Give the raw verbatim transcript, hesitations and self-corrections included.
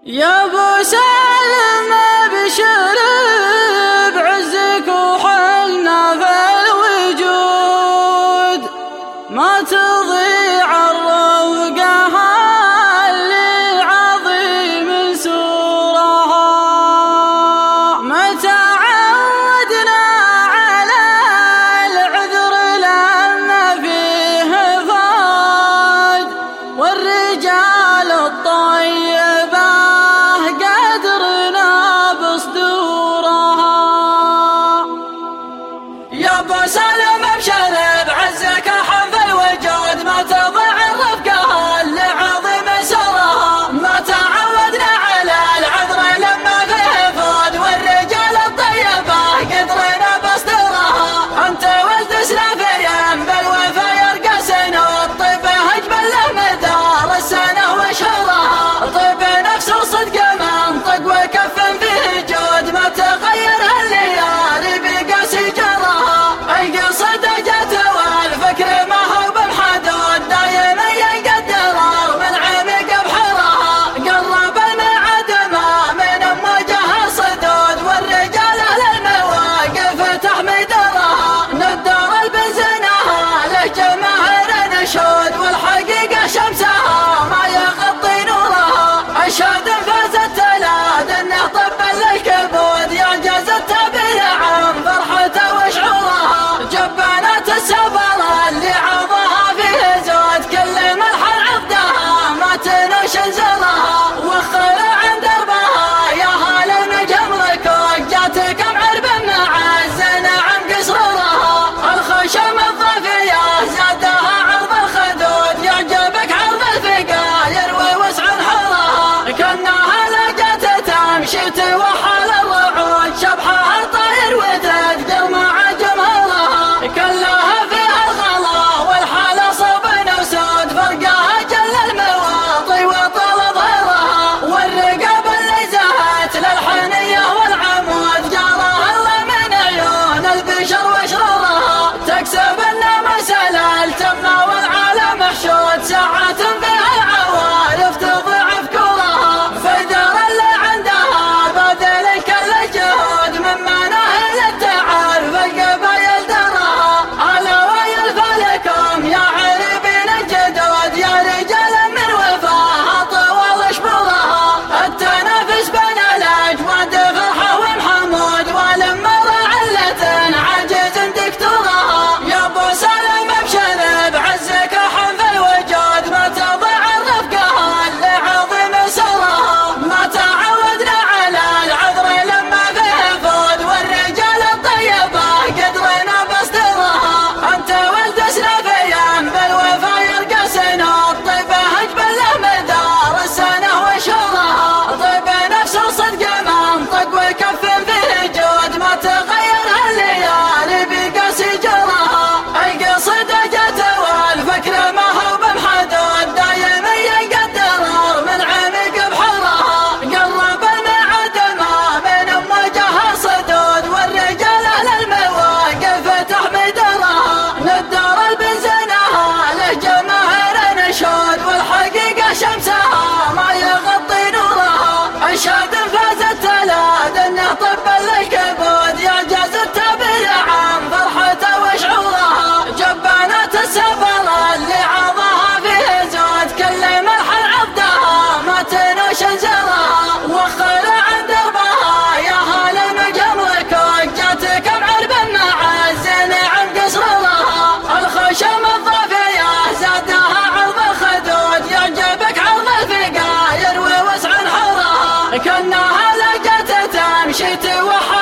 يا ابو سالم ابشر بعزك وحلنا في الوجود، ما تضيع الروقة اللي عظيم سورها. متى عودنا على العذر لما فيه فاد، والرجال الطيبة يا ابو سالم ابشر بعزك حب الوجود، ما تضيع الرفقة اللي عظيم سرها. ما تعودنا على العذر لما فيه فود، والرجال الطيبة قدرنا بصدرها. انت ولد سلافيا بالوفا يرقى سنود، طيب هجبل له مدار السنة وشهرها. طيب نفس وصدق منطق وكف فيه جود، ما تغير الليالي بقاس جرها. القصد جت والفكر ما هو بمحدود، دايما يقدر من عمق بحرها. قرب المعد ما من امواجه صدود، والرجال للمواقف تحمي درها. ندر البنزنها له جماهير نشود، والحقيقة شمسها ما يغطي نورها. اشهد فاز التلاد انه طب للكبود، يعجز التابع عن فرحته وشعورها. جبانات السفر اللي عظها فيه زود، كل مرحل عقدها ما تنوش نزلها. وخر عن دربها يا هالم جمرك، وجاتكم عرب مع الزنعم قصرها. الخشم الضافية زادها عرض الخدود، يعجبك عرض الفقاير ووسع حرها. كأنها لقت تمشي توحل الرعود، شبحها طاير وتقدر مع جمهورها. كلها فيها الغلا والحالة صوب وسود، فرقها جل المواطي وطال ظهرها. والرقاب اللي زهت للحنية والعمود، جارها الله من عيون البشر وشرورها. تكسب النام سلال تمنى والعالم محشود، ساعات فيها العوارف تضعف كورها. فدار اللي عندها باذل كل الجهود، مما نهل التعارف القبايل درها. على ويل فلكم يا عربين الجدود، يا رجال من وفاها طوال شبورها. التنافس بين الاجواد فرحة ومحمود، ولما علة عاجز دكتورها. يا ابو سالم ابشر بعزك حب الوجود، ما تضيع الرفقة اللي عظيم سرها. ما تعودنا على العذر لما فيه فود، والرجال الطيبة قدرنا بصدرها. انت ولد سلافيا بالوفا يرقى سنود، طيب هجبل له مدار السنة وشهرها. طيب نفس وصدق منطق وكف فيه جود، ما تغير الليالي بقاس جرها. القصد جت والفكر ما هو بمحدود، دايما يقدر من عمق بحرها. قرب المعد ما من امواجه صدود، والرجال للمواقف تحمي درها. ندر البنزنها له جماهير نشود، والحقيقة شمسها ما يغطي نورها. اشهد فاز التلاد انه طب للكبود، يعجز التابع عن فرحته وشعورها. جبانات السفر اللي عظها فيه زود، كل مرحل عقدها ما تنوش نزلها. وخر عن دربها يا هالم جمرك، وجاتكم عرب مع الزنعم قصرها. الخشم الضافية زادها عرض الخدود، يعجبك عرض الفقاير ووسع حرها. كأنها لقت تمشي توحل